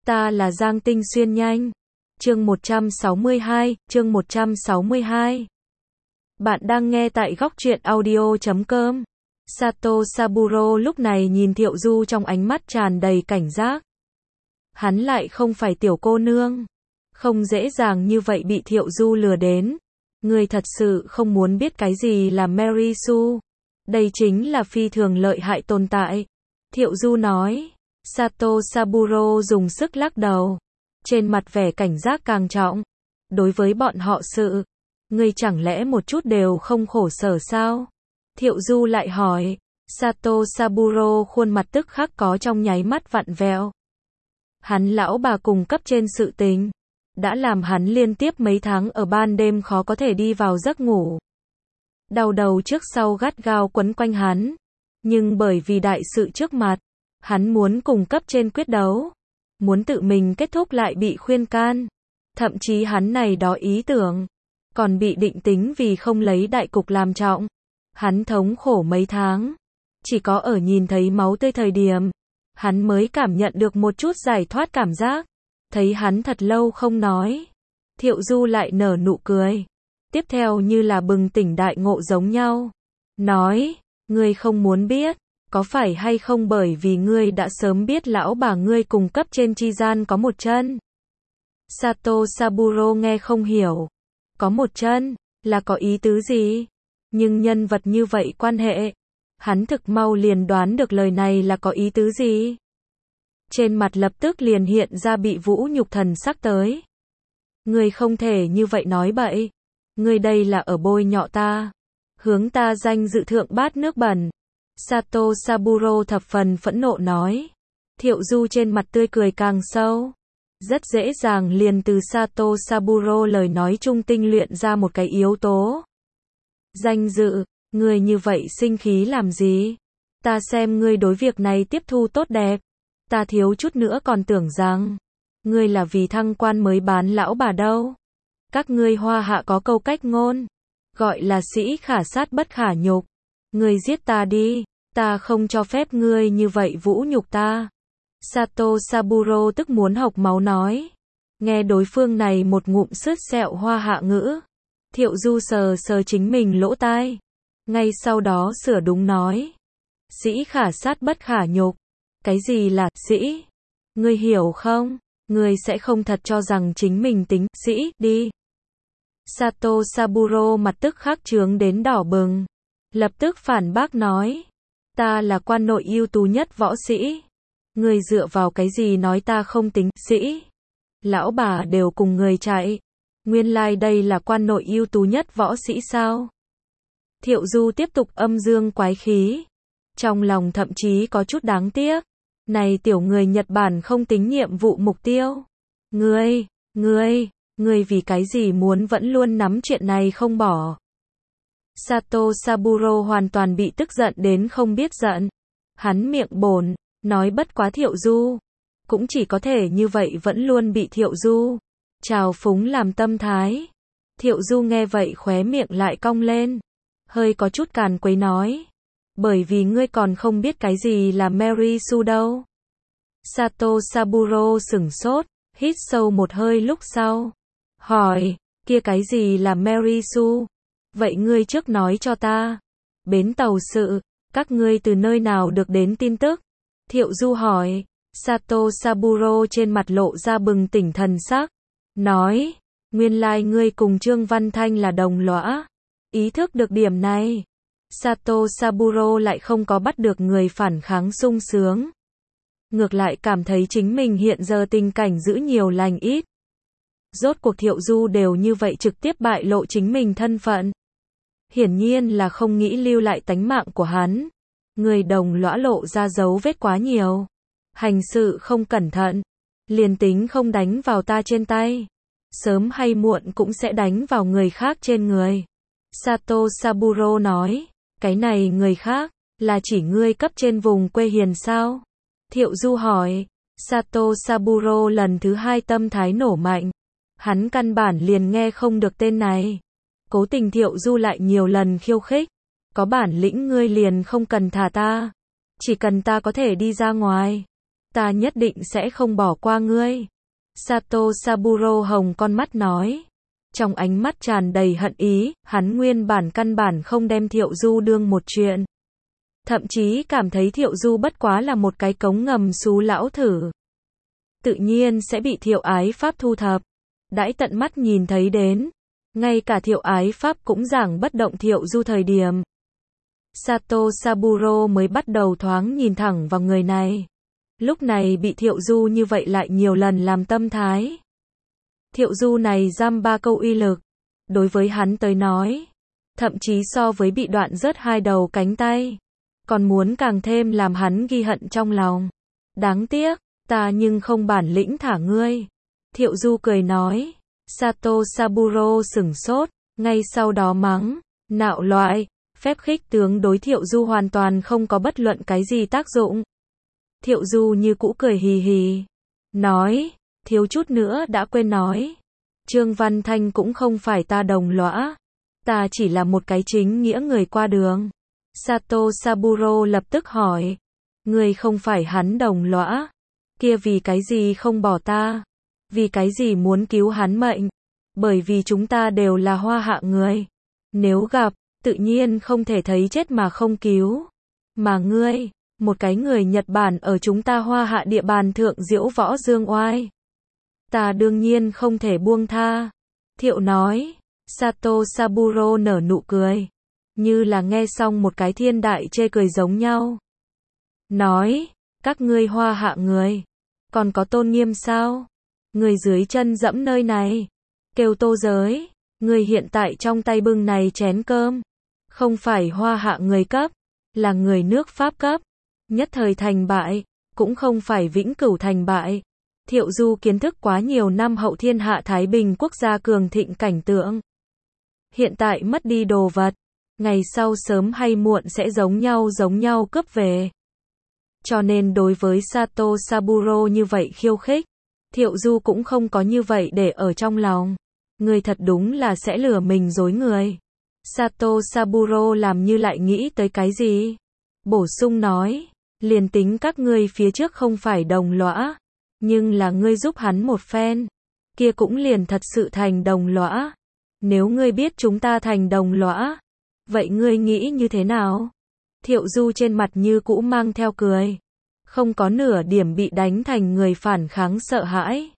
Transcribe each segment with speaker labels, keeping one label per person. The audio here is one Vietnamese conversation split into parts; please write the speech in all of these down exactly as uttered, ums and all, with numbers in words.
Speaker 1: Ta là Giang Tinh Xuyên nhanh. Chương một trăm sáu mươi hai, chương một trăm sáu mươi hai. Bạn đang nghe tại góc truyện audio chấm com. Sato Saburo lúc này nhìn Thiệu Du trong ánh mắt tràn đầy cảnh giác. Hắn lại không phải tiểu cô nương. Không dễ dàng như vậy bị Thiệu Du lừa đến. Người thật sự không muốn biết cái gì là Mary Sue. Đây chính là phi thường lợi hại tồn tại. Thiệu Du nói. Sato Saburo dùng sức lắc đầu. Trên mặt vẻ cảnh giác càng trọng. Đối với bọn họ sự. Ngươi chẳng lẽ một chút đều không khổ sở sao? Thiệu Du lại hỏi. Sato Saburo khuôn mặt tức khắc có trong nháy mắt vặn vẹo. Hắn lão bà cùng cấp trên sự tình. Đã làm hắn liên tiếp mấy tháng ở ban đêm khó có thể đi vào giấc ngủ. Đau đầu trước sau gắt gao quấn quanh hắn. Nhưng bởi vì đại sự trước mặt. Hắn muốn cùng cấp trên quyết đấu. Muốn tự mình kết thúc lại bị khuyên can. Thậm chí hắn này đó ý tưởng. Còn bị định tính vì không lấy đại cục làm trọng. Hắn thống khổ mấy tháng. Chỉ có ở nhìn thấy máu tươi thời điểm. Hắn mới cảm nhận được một chút giải thoát cảm giác. Thấy hắn thật lâu không nói. Thiệu Du lại nở nụ cười. Tiếp theo như là bừng tỉnh đại ngộ giống nhau. Nói, ngươi không muốn biết. Có phải hay không bởi vì ngươi đã sớm biết lão bà ngươi cùng cấp trên chi gian có một chân? Sato Saburo nghe không hiểu. Có một chân, là có ý tứ gì? Nhưng nhân vật như vậy quan hệ. Hắn thực mau liền đoán được lời này là có ý tứ gì? Trên mặt lập tức liền hiện ra bị vũ nhục thần sắc tới. Ngươi không thể như vậy nói bậy. Ngươi đây là ở bôi nhọ ta. Hướng ta danh dự thượng bát nước bẩn. Sato Saburo thập phần phẫn nộ nói. Thiệu Du trên mặt tươi cười càng sâu. Rất dễ dàng liền từ Sato Saburo lời nói chung tinh luyện ra một cái yếu tố. Danh dự, ngươi như vậy sinh khí làm gì? Ta xem ngươi đối việc này tiếp thu tốt đẹp. Ta thiếu chút nữa còn tưởng rằng ngươi là vì thăng quan mới bán lão bà đâu. Các ngươi Hoa Hạ có câu cách ngôn, gọi là sĩ khả sát bất khả nhục. Ngươi giết ta đi, ta không cho phép ngươi như vậy vũ nhục ta. Sato Saburo tức muốn hộc máu nói. Nghe đối phương này một ngụm sứt sẹo Hoa Hạ ngữ. Thiệu Du sờ sờ chính mình lỗ tai. Ngay sau đó sửa đúng nói. Sĩ khả sát bất khả nhục. Cái gì là sĩ? Ngươi hiểu không? Ngươi sẽ không thật cho rằng chính mình tính sĩ đi. Sato Saburo mặt tức khắc trướng đến đỏ bừng. Lập tức phản bác nói. Ta là quan nội ưu tú nhất võ sĩ. Ngươi dựa vào cái gì nói ta không tính sĩ? Lão bà đều cùng người chạy. Nguyên lai like đây là quan nội ưu tú nhất võ sĩ sao? Thiệu Du tiếp tục âm dương quái khí. Trong lòng thậm chí có chút đáng tiếc. Này tiểu người Nhật Bản không tính nhiệm vụ mục tiêu. Ngươi, ngươi, ngươi vì cái gì muốn vẫn luôn nắm chuyện này không bỏ? Sato Saburo hoàn toàn bị tức giận đến không biết giận. Hắn miệng bồn, nói bất quá Thiệu Du. Cũng chỉ có thể như vậy vẫn luôn bị Thiệu Du trào phúng làm tâm thái. Thiệu Du nghe vậy khóe miệng lại cong lên. Hơi có chút càn quấy nói. Bởi vì ngươi còn không biết cái gì là Mary Sue đâu. Sato Saburo sửng sốt, hít sâu một hơi lúc sau. Hỏi, kia cái gì là Mary Sue? Vậy ngươi trước nói cho ta. Bến tàu sự, các ngươi từ nơi nào được đến tin tức? Thiệu Du hỏi. Sato Saburo trên mặt lộ ra bừng tỉnh thần sắc. Nói, nguyên lai like ngươi cùng Trương Văn Thanh là đồng lõa. Ý thức được điểm này. Sato Saburo lại không có bắt được người phản kháng sung sướng. Ngược lại cảm thấy chính mình hiện giờ tình cảnh giữ nhiều lành ít. Rốt cuộc Thiệu Du đều như vậy trực tiếp bại lộ chính mình thân phận. Hiển nhiên là không nghĩ lưu lại tánh mạng của hắn. Người đồng lõa lộ ra dấu vết quá nhiều. Hành sự không cẩn thận. Liền tính không đánh vào ta trên tay. Sớm hay muộn cũng sẽ đánh vào người khác trên người. Sato Saburo nói. Cái này người khác, là chỉ ngươi cấp trên vùng quê hiền sao? Thiệu Du hỏi. Sato Saburo lần thứ hai tâm thái nổ mạnh. Hắn căn bản liền nghe không được tên này. Cố tình Thiệu Du lại nhiều lần khiêu khích. Có bản lĩnh ngươi liền không cần thả ta. Chỉ cần ta có thể đi ra ngoài. ta nhất định sẽ không bỏ qua ngươi. Sato Saburo hồng con mắt nói. Trong ánh mắt tràn đầy hận ý, hắn nguyên bản căn bản không đem Thiệu Du đương một chuyện. Thậm chí cảm thấy Thiệu Du bất quá là một cái cống ngầm xú lão thử. Tự nhiên sẽ bị Thiệu Ái Pháp thu thập. Đãi tận mắt nhìn thấy đến. Ngay cả Thiệu Ái Pháp cũng giảng bất động Thiệu Du thời điểm. Sato Saburo mới bắt đầu thoáng nhìn thẳng vào người này. Lúc này bị Thiệu Du như vậy lại nhiều lần làm tâm thái. Thiệu Du này giam ba câu uy lực. Đối với hắn tới nói. Thậm chí so với bị đoạn rớt hai đầu cánh tay. Còn muốn càng thêm làm hắn ghi hận trong lòng. Đáng tiếc, ta nhưng không bản lĩnh thả ngươi. Thiệu Du cười nói. Sato Saburo sửng sốt. Ngay sau đó mắng. Nạo loại. Phép khích tướng đối Thiệu Du hoàn toàn không có bất luận cái gì tác dụng. Thiệu Du như cũ cười hì hì. Nói. Thiếu chút nữa đã quên nói. Trương Văn Thanh cũng không phải ta đồng lõa. Ta chỉ là một cái chính nghĩa người qua đường. Sato Saburo lập tức hỏi. Người không phải hắn đồng lõa. Kia vì cái gì không bỏ ta? Vì cái gì muốn cứu hắn mệnh? Bởi vì chúng ta đều là Hoa Hạ người. Nếu gặp, tự nhiên không thể thấy chết mà không cứu. Mà ngươi, một cái người Nhật Bản ở chúng ta Hoa Hạ địa bàn thượng diễu võ dương oai. Ta đương nhiên không thể buông tha. Thiệu nói. Sato Saburo nở nụ cười. Như là nghe xong một cái thiên đại chê cười giống nhau. Nói. Các ngươi Hoa Hạ người. Còn có tôn nghiêm sao? Người dưới chân dẫm nơi này. Kêu tô giới. Người hiện tại trong tay bưng này chén cơm. Không phải Hoa Hạ người cấp. Là người nước Pháp cấp. Nhất thời thành bại. Cũng không phải vĩnh cửu thành bại. Thiệu Du kiến thức quá nhiều năm hậu thiên hạ Thái Bình quốc gia cường thịnh cảnh tượng. Hiện tại mất đi đồ vật. Ngày sau sớm hay muộn sẽ giống nhau giống nhau cướp về. Cho nên đối với Sato Saburo như vậy khiêu khích. Thiệu Du cũng không có như vậy để ở trong lòng. Người thật đúng là sẽ lừa mình dối người. Sato Saburo làm như lại nghĩ tới cái gì. Bổ sung nói. Liền tính các ngươi phía trước không phải đồng lõa. Nhưng là ngươi giúp hắn một phen. Kia cũng liền thật sự thành đồng lõa. Nếu ngươi biết chúng ta thành đồng lõa. Vậy ngươi nghĩ như thế nào? Thiệu Du trên mặt như cũ mang theo cười. Không có nửa điểm bị đánh thành người phản kháng sợ hãi.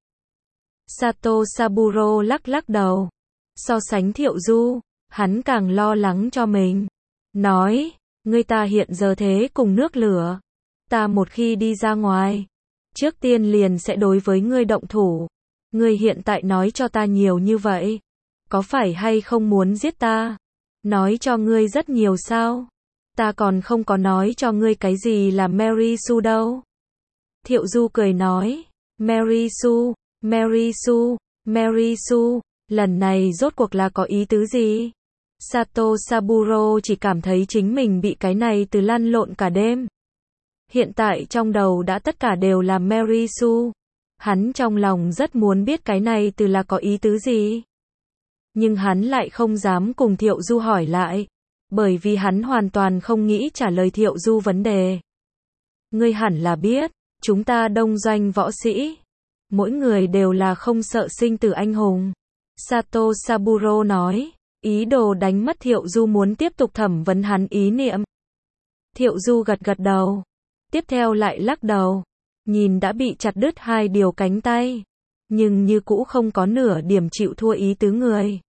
Speaker 1: Sato Saburo lắc lắc đầu. So sánh Thiệu Du, hắn càng lo lắng cho mình. Nói, ngươi ta hiện giờ thế cùng nước lửa. Ta một khi đi ra ngoài, trước tiên liền sẽ đối với ngươi động thủ. Ngươi hiện tại nói cho ta nhiều như vậy. Có phải hay không muốn giết ta? Nói cho ngươi rất nhiều sao? Ta còn không có nói cho ngươi cái gì là Mary Sue đâu. Thiệu Du cười nói. Mary Sue, Mary Sue, Mary Sue, lần này rốt cuộc là có ý tứ gì? Sato Saburo chỉ cảm thấy chính mình bị cái này từ lăn lộn cả đêm. Hiện tại trong đầu đã tất cả đều là Mary Sue. Hắn trong lòng rất muốn biết cái này từ là có ý tứ gì. Nhưng hắn lại không dám cùng Thiệu Du hỏi lại. Bởi vì hắn hoàn toàn không nghĩ trả lời Thiệu Du vấn đề. Ngươi hẳn là biết, chúng ta đông doanh võ sĩ. Mỗi người đều là không sợ sinh tử anh hùng. Sato Saburo nói, ý đồ đánh mất Thiệu Du muốn tiếp tục thẩm vấn hắn ý niệm. Thiệu Du gật gật đầu. Tiếp theo lại lắc đầu. Nhìn đã bị chặt đứt hai điều cánh tay. Nhưng như cũ không có nửa điểm chịu thua ý tứ người.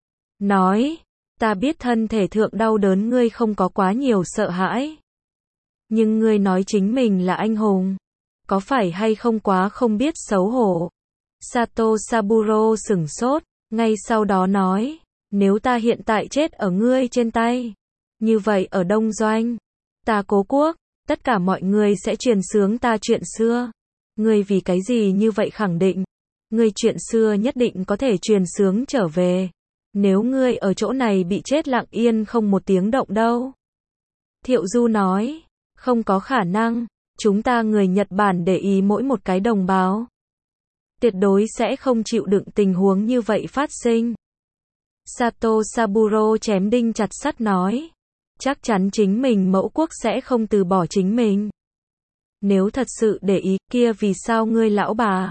Speaker 1: Nói, ta biết thân thể thượng đau đớn ngươi không có quá nhiều sợ hãi. Nhưng ngươi nói chính mình là anh hùng. Có phải hay không quá không biết xấu hổ? Sato Saburo sửng sốt, ngay sau đó nói, nếu ta hiện tại chết ở ngươi trên tay, như vậy ở Đông Doanh, ta cố quốc, tất cả mọi người sẽ truyền sướng ta chuyện xưa. Ngươi vì cái gì như vậy khẳng định? Ngươi chuyện xưa nhất định có thể truyền sướng trở về. Nếu ngươi ở chỗ này bị chết lặng yên không một tiếng động đâu. Thiệu Du nói, không có khả năng, chúng ta người Nhật Bản để ý mỗi một cái đồng bào. Tuyệt đối sẽ không chịu đựng tình huống như vậy phát sinh. Sato Saburo chém đinh chặt sắt nói, chắc chắn chính mình mẫu quốc sẽ không từ bỏ chính mình. Nếu thật sự để ý, kia vì sao ngươi lão bà?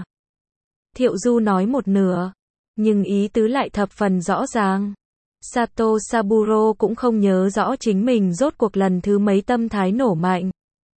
Speaker 1: Thiệu Du nói một nửa, nhưng ý tứ lại thập phần rõ ràng. Sato Saburo cũng không nhớ rõ chính mình rốt cuộc lần thứ mấy tâm thái nổ mạnh.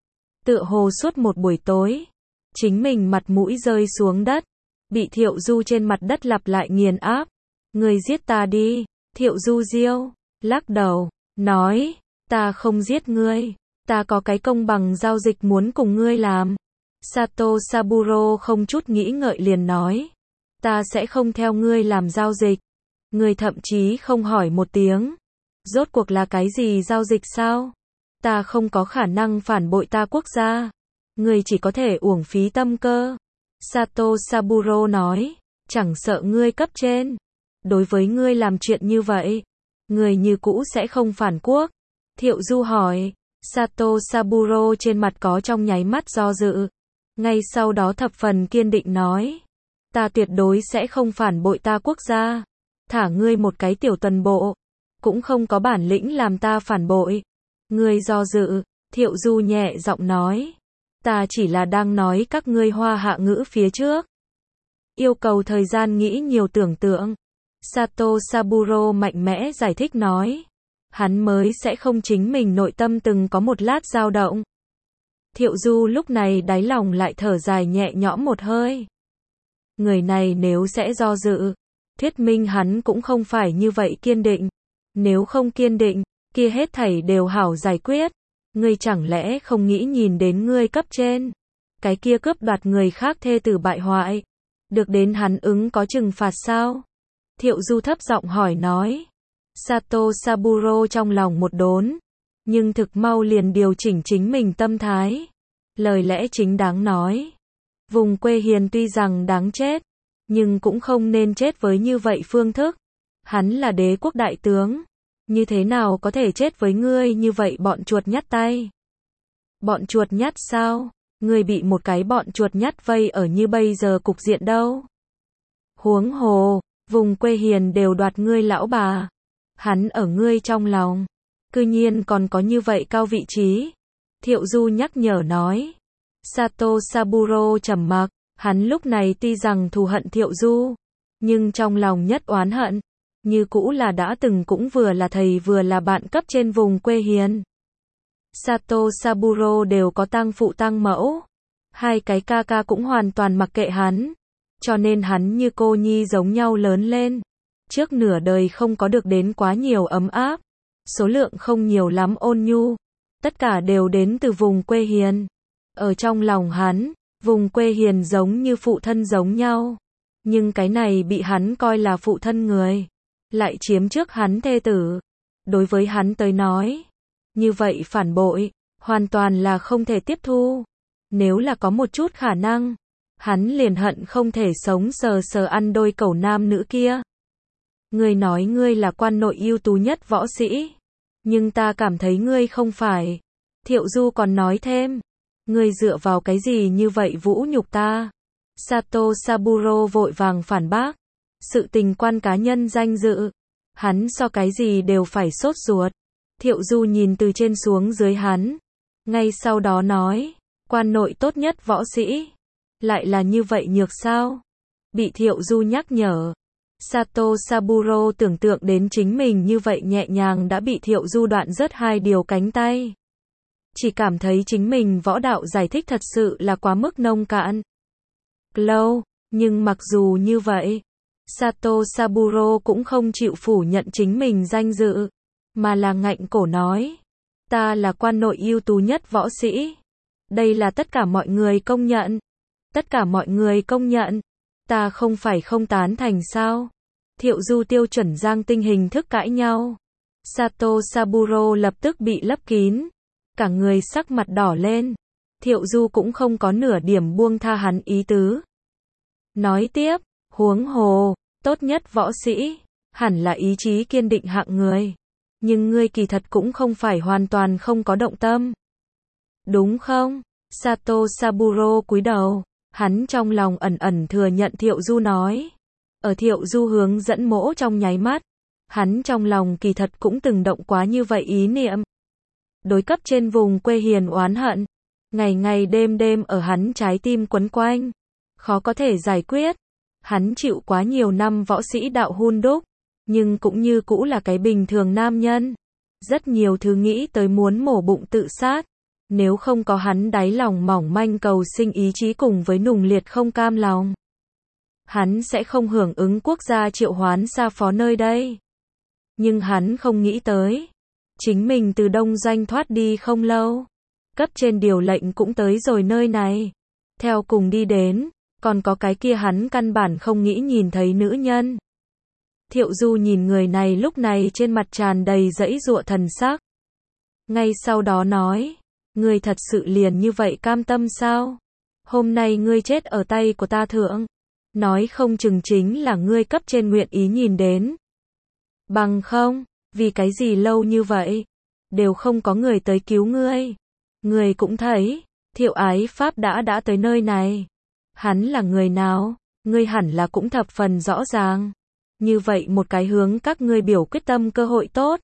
Speaker 1: Tựa hồ suốt một buổi tối, chính mình mặt mũi rơi xuống đất, bị Thiệu Du trên mặt đất lặp lại nghiền áp. Ngươi giết ta đi, Thiệu Du diêu, lắc đầu, nói, ta không giết ngươi, ta có cái công bằng giao dịch muốn cùng ngươi làm. Sato Saburo không chút nghĩ ngợi liền nói, ta sẽ không theo ngươi làm giao dịch. Ngươi thậm chí không hỏi một tiếng. Rốt cuộc là cái gì giao dịch sao? Ta không có khả năng phản bội ta quốc gia. Ngươi chỉ có thể uổng phí tâm cơ. Sato Saburo nói, chẳng sợ ngươi cấp trên. Đối với ngươi làm chuyện như vậy, ngươi như cũ sẽ không phản quốc. Thiệu Du hỏi, Sato Saburo trên mặt có trong nháy mắt do dự. Ngay sau đó thập phần kiên định nói, ta tuyệt đối sẽ không phản bội ta quốc gia. Thả ngươi một cái tiểu tuần bộ, cũng không có bản lĩnh làm ta phản bội. Ngươi do dự, Thiệu Du nhẹ giọng nói, ta chỉ là đang nói các ngươi hoa hạ ngữ phía trước. Yêu cầu thời gian nghĩ nhiều tưởng tượng. Sato Saburo mạnh mẽ giải thích nói, hắn mới sẽ không chính mình nội tâm từng có một lát dao động. Thiệu Du lúc này đáy lòng lại thở dài nhẹ nhõm một hơi. Người này nếu sẽ do dự, thuyết minh hắn cũng không phải như vậy kiên định. Nếu không kiên định, kia hết thảy đều hảo giải quyết. Ngươi chẳng lẽ không nghĩ nhìn đến ngươi cấp trên, cái kia cướp đoạt người khác thê tử bại hoại, được đến hắn ứng có trừng phạt sao? Thiệu Du thấp giọng hỏi nói. Sato Saburo trong lòng một đốn, nhưng thực mau liền điều chỉnh chính mình tâm thái. Lời lẽ chính đáng nói, vùng quê hiền tuy rằng đáng chết, nhưng cũng không nên chết với như vậy phương thức. Hắn là đế quốc đại tướng, như thế nào có thể chết với ngươi như vậy bọn chuột nhắt tay? Bọn chuột nhắt sao? Ngươi bị một cái bọn chuột nhắt vây ở như bây giờ cục diện đâu? Huống hồ, vùng quê hiền đều đoạt ngươi lão bà. Hắn ở ngươi trong lòng, cư nhiên còn có như vậy cao vị trí. Thiệu Du nhắc nhở nói. Sato Saburo trầm mặc, hắn lúc này tuy rằng thù hận Thiệu Du, nhưng trong lòng nhất oán hận, như cũ là đã từng cũng vừa là thầy vừa là bạn cấp trên vùng quê hiền. Sato Saburo đều có tăng phụ tăng mẫu, hai cái ca ca cũng hoàn toàn mặc kệ hắn, cho nên hắn như cô nhi giống nhau lớn lên. Trước nửa đời không có được đến quá nhiều ấm áp, số lượng không nhiều lắm ôn nhu, tất cả đều đến từ vùng quê hiền. Ở trong lòng hắn, vùng quê hiền giống như phụ thân giống nhau, nhưng cái này bị hắn coi là phụ thân người, lại chiếm trước hắn thê tử. Đối với hắn tới nói, như vậy phản bội, hoàn toàn là không thể tiếp thu. Nếu là có một chút khả năng, hắn liền hận không thể sống sờ sờ ăn đôi cẩu nam nữ kia. Ngươi nói ngươi là quan nội ưu tú nhất võ sĩ, nhưng ta cảm thấy ngươi không phải. Thiệu Du còn nói thêm, ngươi dựa vào cái gì như vậy vũ nhục ta? Sato Saburo vội vàng phản bác, sự tình quan cá nhân danh dự, hắn so cái gì đều phải sốt ruột. Thiệu Du nhìn từ trên xuống dưới hắn, ngay sau đó nói, quan nội tốt nhất võ sĩ, lại là như vậy nhược sao? Bị Thiệu Du nhắc nhở, Sato Saburo tưởng tượng đến chính mình như vậy nhẹ nhàng đã bị Thiệu Du đoạn rớt hai điều cánh tay. Chỉ cảm thấy chính mình võ đạo giải thích thật sự là quá mức nông cạn. Lâu, nhưng mặc dù như vậy, Sato Saburo cũng không chịu phủ nhận chính mình danh dự, mà là ngạnh cổ nói, ta là quan nội ưu tú nhất võ sĩ. Đây là tất cả mọi người công nhận. Tất cả mọi người công nhận. Ta không phải không tán thành sao? Thiệu Du tiêu chuẩn giang tinh hình thức cãi nhau. Sato Saburo lập tức bị lấp kín, cả người sắc mặt đỏ lên. Thiệu Du cũng không có nửa điểm buông tha hắn ý tứ. Nói tiếp, huống hồ, tốt nhất võ sĩ, hẳn là ý chí kiên định hạng người. Nhưng ngươi kỳ thật cũng không phải hoàn toàn không có động tâm. Đúng không? Sato Saburo cúi đầu, hắn trong lòng ẩn ẩn thừa nhận Thiệu Du nói. Ở Thiệu Du hướng dẫn mỗ trong nháy mắt, hắn trong lòng kỳ thật cũng từng động quá như vậy ý niệm. Đối cấp trên vùng quê hiền oán hận, ngày ngày đêm đêm ở hắn trái tim quấn quanh, khó có thể giải quyết. Hắn chịu quá nhiều năm võ sĩ đạo hun đúc, nhưng cũng như cũ là cái bình thường nam nhân. Rất nhiều thứ nghĩ tới muốn mổ bụng tự sát. Nếu không có hắn đáy lòng mỏng manh cầu sinh ý chí cùng với nùng liệt không cam lòng, hắn sẽ không hưởng ứng quốc gia triệu hoán xa phó nơi đây. Nhưng hắn không nghĩ tới, chính mình từ đông doanh thoát đi không lâu, cấp trên điều lệnh cũng tới rồi nơi này. Theo cùng đi đến, còn có cái kia hắn căn bản không nghĩ nhìn thấy nữ nhân. Thiệu Du nhìn người này lúc này trên mặt tràn đầy giãy giụa thần sắc. Ngay sau đó nói, ngươi thật sự liền như vậy cam tâm sao? Hôm nay ngươi chết ở tay của ta thượng, nói không chừng chính là ngươi cấp trên nguyện ý nhìn đến. Bằng không, vì cái gì lâu như vậy, đều không có người tới cứu ngươi. Ngươi cũng thấy, Thiệu Ái Pháp đã đã tới nơi này. Hắn là người nào, ngươi hẳn là cũng thập phần rõ ràng. Như vậy một cái hướng các ngươi biểu quyết tâm cơ hội tốt.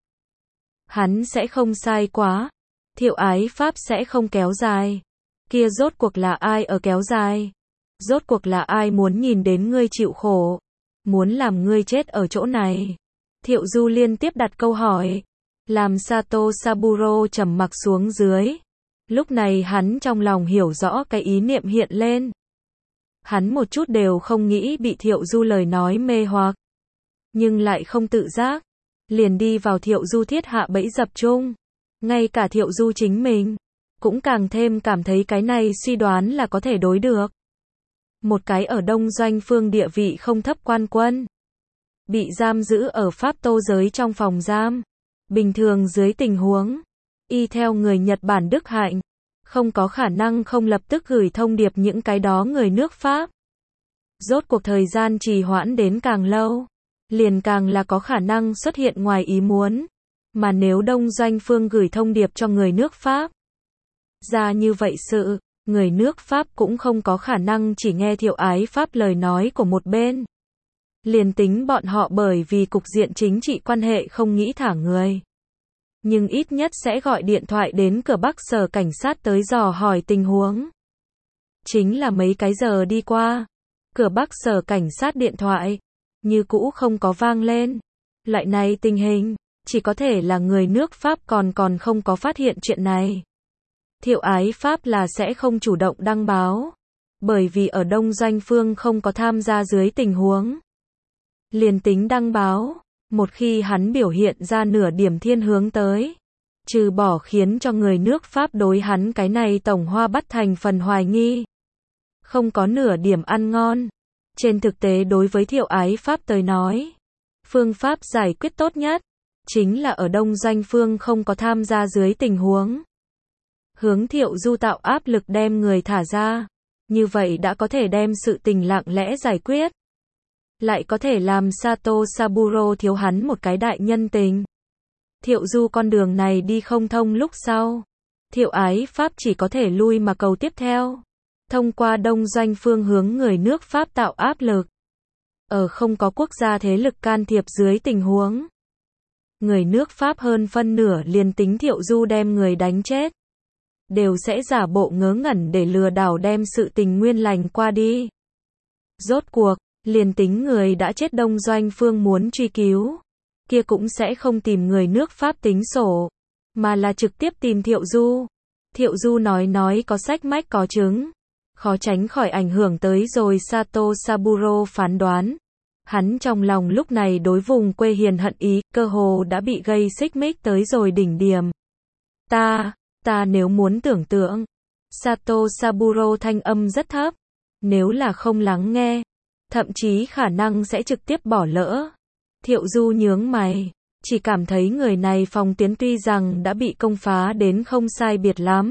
Speaker 1: Hắn sẽ không sai quá. Thiệu Ái Pháp sẽ không kéo dài. Kia rốt cuộc là ai ở kéo dài? Rốt cuộc là ai muốn nhìn đến ngươi chịu khổ? Muốn làm ngươi chết ở chỗ này? Thiệu Du liên tiếp đặt câu hỏi, làm Sato Saburo trầm mặc xuống dưới. Lúc này hắn trong lòng hiểu rõ cái ý niệm hiện lên. Hắn một chút đều không nghĩ bị Thiệu Du lời nói mê hoặc, nhưng lại không tự giác, liền đi vào Thiệu Du thiết hạ bẫy dập chung. Ngay cả Thiệu Du chính mình cũng càng thêm cảm thấy cái này suy đoán là có thể đối được. Một cái ở Đông Doanh phương địa vị không thấp quan quân, bị giam giữ ở Pháp Tô giới trong phòng giam. Bình thường dưới tình huống, y theo người Nhật Bản đức hạnh, không có khả năng không lập tức gửi thông điệp những cái đó người nước Pháp. Rốt cuộc thời gian trì hoãn đến càng lâu, liền càng là có khả năng xuất hiện ngoài ý muốn. Mà nếu Đông Doanh phương gửi thông điệp cho người nước Pháp ra như vậy sự, người nước Pháp cũng không có khả năng chỉ nghe Thiệu Ái Pháp lời nói của một bên. Liền tính bọn họ bởi vì cục diện chính trị quan hệ không nghĩ thả người, nhưng ít nhất sẽ gọi điện thoại đến cửa Bắc sở cảnh sát tới dò hỏi tình huống. Chính là mấy cái giờ đi qua, cửa Bắc sở cảnh sát điện thoại như cũ không có vang lên. Loại này tình hình, chỉ có thể là người nước Pháp còn còn không có phát hiện chuyện này. Thiệu Ái Pháp là sẽ không chủ động đăng báo, bởi vì ở Đông Doanh phương không có tham gia dưới tình huống. Liền tính đăng báo, một khi hắn biểu hiện ra nửa điểm thiên hướng tới, trừ bỏ khiến cho người nước Pháp đối hắn cái này tổng hoa bắt thành phần hoài nghi, không có nửa điểm ăn ngon. Trên thực tế đối với Thiệu Ái Pháp tới nói, phương pháp giải quyết tốt nhất chính là ở Đông Doanh phương không có tham gia dưới tình huống, hướng Thiệu Du tạo áp lực đem người thả ra. Như vậy đã có thể đem sự tình lặng lẽ giải quyết, lại có thể làm Sato Saburo thiếu hắn một cái đại nhân tình. Thiệu Du con đường này đi không thông lúc sau, Thiệu Ái Pháp chỉ có thể lui mà cầu tiếp theo, thông qua Đông Doanh phương hướng người nước Pháp tạo áp lực. Ở không có quốc gia thế lực can thiệp dưới tình huống, người nước Pháp hơn phân nửa liền tính Thiệu Du đem người đánh chết, đều sẽ giả bộ ngớ ngẩn để lừa đảo đem sự tình nguyên lành qua đi. Rốt cuộc, liền tính người đã chết Đông Doanh phương muốn truy cứu, kia cũng sẽ không tìm người nước Pháp tính sổ, mà là trực tiếp tìm Thiệu Du. Thiệu Du nói nói có sách mách có chứng, khó tránh khỏi ảnh hưởng tới rồi Sato Saburo phán đoán. Hắn trong lòng lúc này đối vùng quê hiền hận ý, cơ hồ đã bị gây xích mích tới rồi đỉnh điểm. Ta, ta nếu muốn tưởng tượng, Sato Saburo thanh âm rất thấp, nếu là không lắng nghe, thậm chí khả năng sẽ trực tiếp bỏ lỡ. Thiệu Du nhướng mày, chỉ cảm thấy người này phòng tuyến tuy rằng đã bị công phá đến không sai biệt lắm.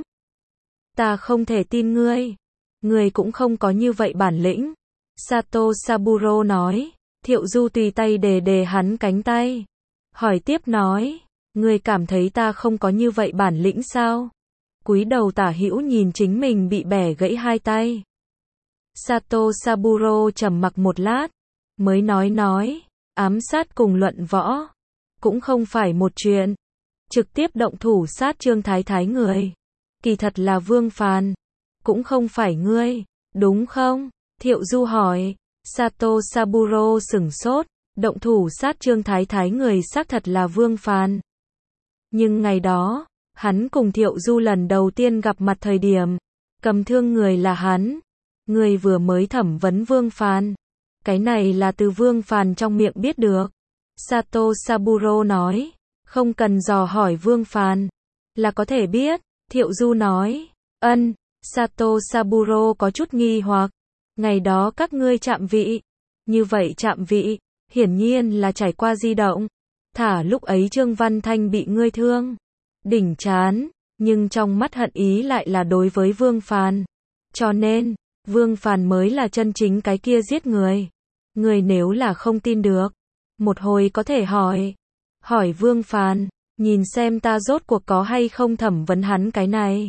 Speaker 1: Ta không thể tin ngươi, ngươi cũng không có như vậy bản lĩnh. Sato Saburo nói. Thiệu Du tùy tay đề đề hắn cánh tay, hỏi tiếp nói, ngươi cảm thấy ta không có như vậy bản lĩnh sao? Cúi đầu tả hữu nhìn chính mình bị bẻ gãy hai tay. Sato Saburo trầm mặc một lát, mới nói nói, ám sát cùng luận võ, cũng không phải một chuyện. Trực tiếp động thủ sát Trương Thái Thái người, Kỳ thật là Vương Phàn. Cũng không phải ngươi, đúng không? Thiệu Du hỏi. Sato Saburo sửng sốt, động thủ sát Trương Thái Thái người xác thật là Vương Phàn. Nhưng ngày đó, hắn cùng Thiệu Du lần đầu tiên gặp mặt thời điểm, cầm thương người là hắn. Người vừa mới thẩm vấn Vương Phàn. Cái này là từ Vương Phàn trong miệng biết được. Sato Saburo nói, không cần dò hỏi Vương Phàn, là có thể biết. Thiệu Du nói, ân. Sato Saburo có chút nghi hoặc, ngày đó các ngươi chạm vị. Như vậy chạm vị, hiển nhiên là trải qua di động. Thả lúc ấy Trương Văn Thanh bị ngươi thương. Đỉnh chán, nhưng trong mắt hận ý lại là đối với Vương Phàn. Cho nên, Vương Phàn mới là chân chính cái kia giết người. Người nếu là không tin được, một hồi có thể hỏi. Hỏi Vương Phàn, nhìn xem ta rốt cuộc có hay không thẩm vấn hắn cái này.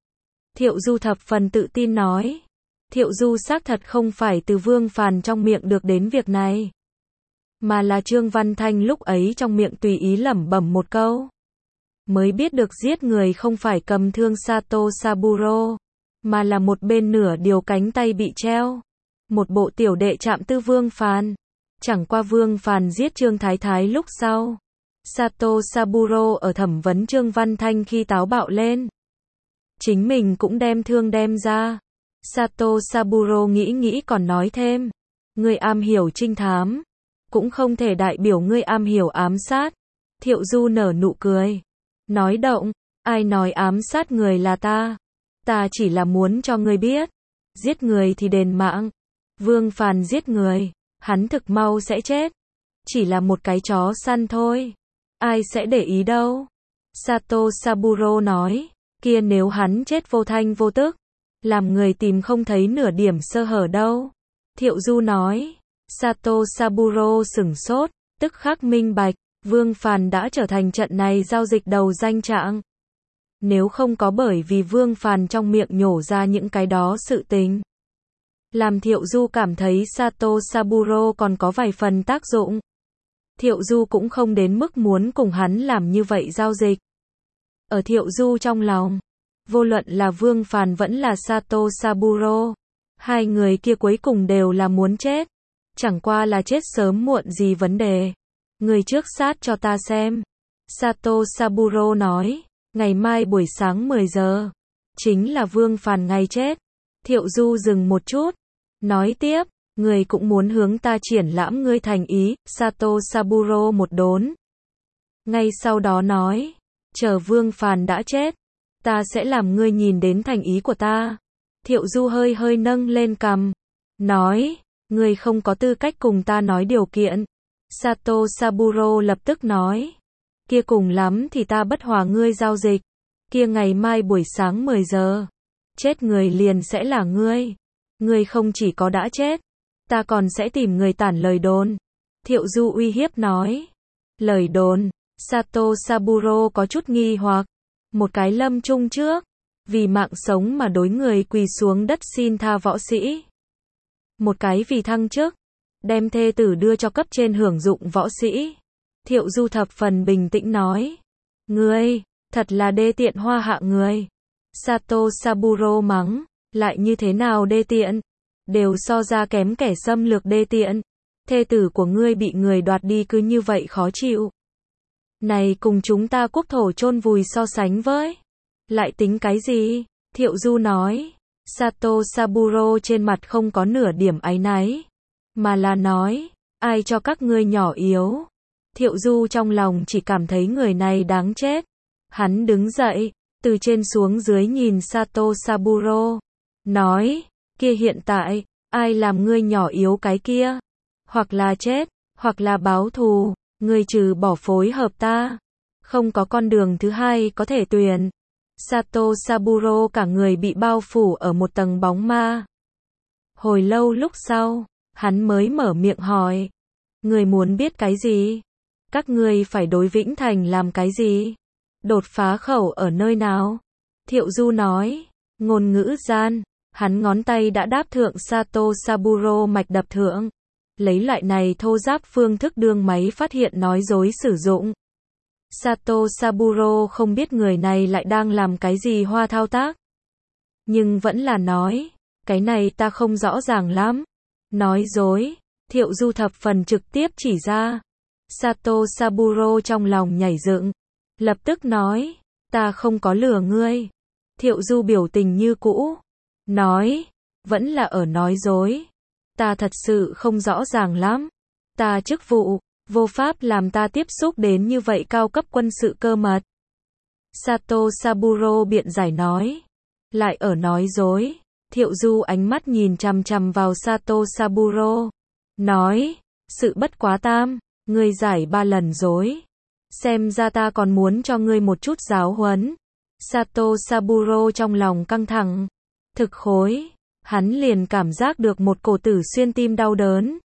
Speaker 1: Thiệu Du thập phần tự tin nói. Thiệu Du xác thật không phải từ Vương Phàn trong miệng được đến việc này, mà là Trương Văn Thanh lúc ấy trong miệng tùy ý lẩm bẩm một câu. Mới biết được giết người không phải cầm thương Sato Saburo, mà là một bên nửa điều cánh tay bị treo. Một bộ tiểu đệ chạm tư Vương Phàn. Chẳng qua Vương Phàn giết Trương Thái Thái lúc sau, Sato Saburo ở thẩm vấn Trương Văn Thanh khi táo bạo lên, chính mình cũng đem thương đem ra. Sato Saburo nghĩ nghĩ còn nói thêm, ngươi am hiểu trinh thám, cũng không thể đại biểu ngươi am hiểu ám sát. Thiệu Du nở nụ cười, nói động, ai nói ám sát người là ta? Ta chỉ là muốn cho ngươi biết, giết người thì đền mạng. Vương Phàn giết người, hắn thực mau sẽ chết. Chỉ là một cái chó săn thôi, ai sẽ để ý đâu. Sato Saburo nói, kia nếu hắn chết vô thanh vô tức, làm người tìm không thấy nửa điểm sơ hở đâu. Thiệu Du nói. Sato Saburo sửng sốt, tức khắc minh bạch, Vương Phàn đã trở thành trận này giao dịch đầu danh trạng. Nếu không có bởi vì Vương Phàn trong miệng nhổ ra những cái đó sự tình, làm Thiệu Du cảm thấy Sato Saburo còn có vài phần tác dụng. Thiệu Du cũng không đến mức muốn cùng hắn làm như vậy giao dịch. Ở Thiệu Du trong lòng, vô luận là Vương Phàn vẫn là Sato Saburo, hai người kia cuối cùng đều là muốn chết. Chẳng qua là chết sớm muộn gì vấn đề. Người trước sát cho ta xem. Sato Saburo nói, ngày mai buổi sáng mười giờ, chính là Vương Phàn ngày chết. Thiệu Du dừng một chút, nói tiếp, người cũng muốn hướng ta triển lãm ngươi thành ý. Sato Saburo một đốn, ngay sau đó nói, chờ Vương Phàn đã chết, ta sẽ làm ngươi nhìn đến thành ý của ta. Thiệu Du hơi hơi nâng lên cằm, nói, ngươi không có tư cách cùng ta nói điều kiện. Sato Saburo lập tức nói, kia cùng lắm thì ta bất hòa ngươi giao dịch. Kia ngày mai buổi sáng mười giờ, chết người liền sẽ là ngươi. Ngươi không chỉ có đã chết, ta còn sẽ tìm người tản lời đồn. Thiệu Du uy hiếp nói, lời đồn. Sato Saburo có chút nghi hoặc, một cái lâm chung trước, vì mạng sống mà đối người quỳ xuống đất xin tha võ sĩ. Một cái vì thăng chức, đem thê tử đưa cho cấp trên hưởng dụng võ sĩ. Thiệu Du thập phần bình tĩnh nói, ngươi, thật là đê tiện hoa hạ người. Sato Saburo mắng, lại như thế nào đê tiện, đều so ra kém kẻ xâm lược đê tiện. Thê tử của ngươi bị người đoạt đi cứ như vậy khó chịu. Này cùng chúng ta quốc thổ chôn vùi so sánh với, lại tính cái gì? Thiệu Du nói. Sato Saburo trên mặt không có nửa điểm áy náy, mà là nói, ai cho các ngươi nhỏ yếu. Thiệu Du trong lòng chỉ cảm thấy người này đáng chết. Hắn đứng dậy, từ trên xuống dưới nhìn Sato Saburo, nói, kia hiện tại, ai làm ngươi nhỏ yếu cái kia? Hoặc là chết, hoặc là báo thù, ngươi trừ bỏ phối hợp ta, không có con đường thứ hai có thể tuyển. Sato Saburo cả người bị bao phủ ở một tầng bóng ma. Hồi lâu lúc sau, hắn mới mở miệng hỏi, người muốn biết cái gì? Các ngươi phải đối Vĩnh Thành làm cái gì? Đột phá khẩu ở nơi nào? Thiệu Du nói, ngôn ngữ gian, hắn ngón tay đã đáp thượng Sato Saburo mạch đập thượng. Lấy loại này thô giáp phương thức đương máy phát hiện nói dối sử dụng. Sato Saburo không biết người này lại đang làm cái gì hoa thao tác. Nhưng vẫn là nói, cái này ta không rõ ràng lắm. Nói dối, Thiệu Du thập phần trực tiếp chỉ ra. Sato Saburo trong lòng nhảy dựng, lập tức nói, ta không có lừa ngươi. Thiệu Du biểu tình như cũ, nói, vẫn là ở nói dối. Ta thật sự không rõ ràng lắm. Ta chức vụ, vô pháp làm ta tiếp xúc đến như vậy cao cấp quân sự cơ mật. Sato Saburo biện giải nói, lại ở nói dối. Thiệu Du ánh mắt nhìn chằm chằm vào Sato Saburo, nói, sự bất quá tam, ngươi giải ba lần dối. Xem ra ta còn muốn cho ngươi một chút giáo huấn. Sato Saburo trong lòng căng thẳng, thực khối, hắn liền cảm giác được một cổ tử xuyên tim đau đớn.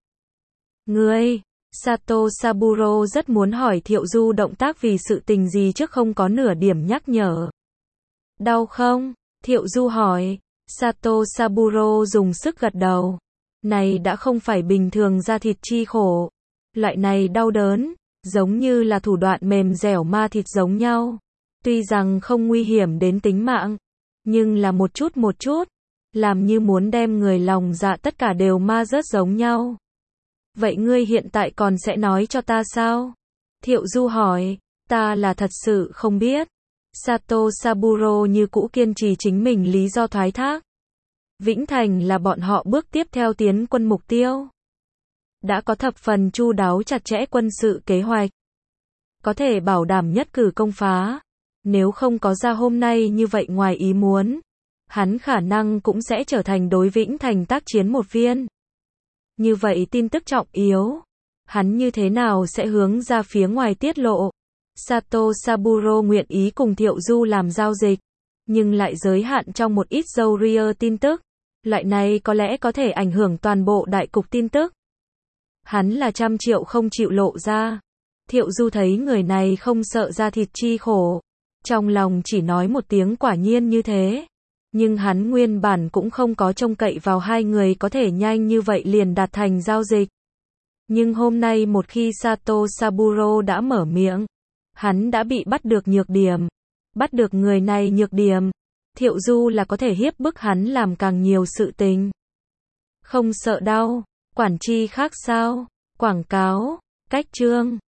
Speaker 1: Ngươi, Sato Saburo rất muốn hỏi Thiệu Du động tác vì sự tình gì trước không có nửa điểm nhắc nhở. Đau không? Thiệu Du hỏi. Sato Saburo dùng sức gật đầu. Này đã không phải bình thường da thịt chi khổ. Loại này đau đớn, giống như là thủ đoạn mềm dẻo ma thịt giống nhau. Tuy rằng không nguy hiểm đến tính mạng, nhưng là một chút một chút, làm như muốn đem người lòng dạ tất cả đều ma rớt giống nhau. Vậy ngươi hiện tại còn sẽ nói cho ta sao? Thiệu Du hỏi, ta là thật sự không biết. Sato Saburo như cũ kiên trì chính mình lý do thoái thác. Vĩnh Thành là bọn họ bước tiếp theo tiến quân mục tiêu. Đã có thập phần chu đáo chặt chẽ quân sự kế hoạch. Có thể bảo đảm nhất cử công phá. Nếu không có ra hôm nay như vậy ngoài ý muốn, hắn khả năng cũng sẽ trở thành đối Vĩnh Thành tác chiến một viên. Như vậy tin tức trọng yếu, hắn như thế nào sẽ hướng ra phía ngoài tiết lộ? Sato Saburo nguyện ý cùng Thiệu Du làm giao dịch, nhưng lại giới hạn trong một ít dâu ria tin tức. Loại này có lẽ có thể ảnh hưởng toàn bộ đại cục tin tức. Hắn là trăm triệu không chịu lộ ra. Thiệu Du thấy người này không sợ ra thịt chi khổ. Trong lòng chỉ nói một tiếng quả nhiên như thế. Nhưng hắn nguyên bản cũng không có trông cậy vào hai người có thể nhanh như vậy liền đạt thành giao dịch. Nhưng hôm nay một khi Sato Saburo đã mở miệng, hắn đã bị bắt được nhược điểm. Bắt được người này nhược điểm. Thiệu Du là có thể hiếp bức hắn làm càng nhiều sự tình. Không sợ đau, quản chi khác sao? Quảng cáo, cách chương.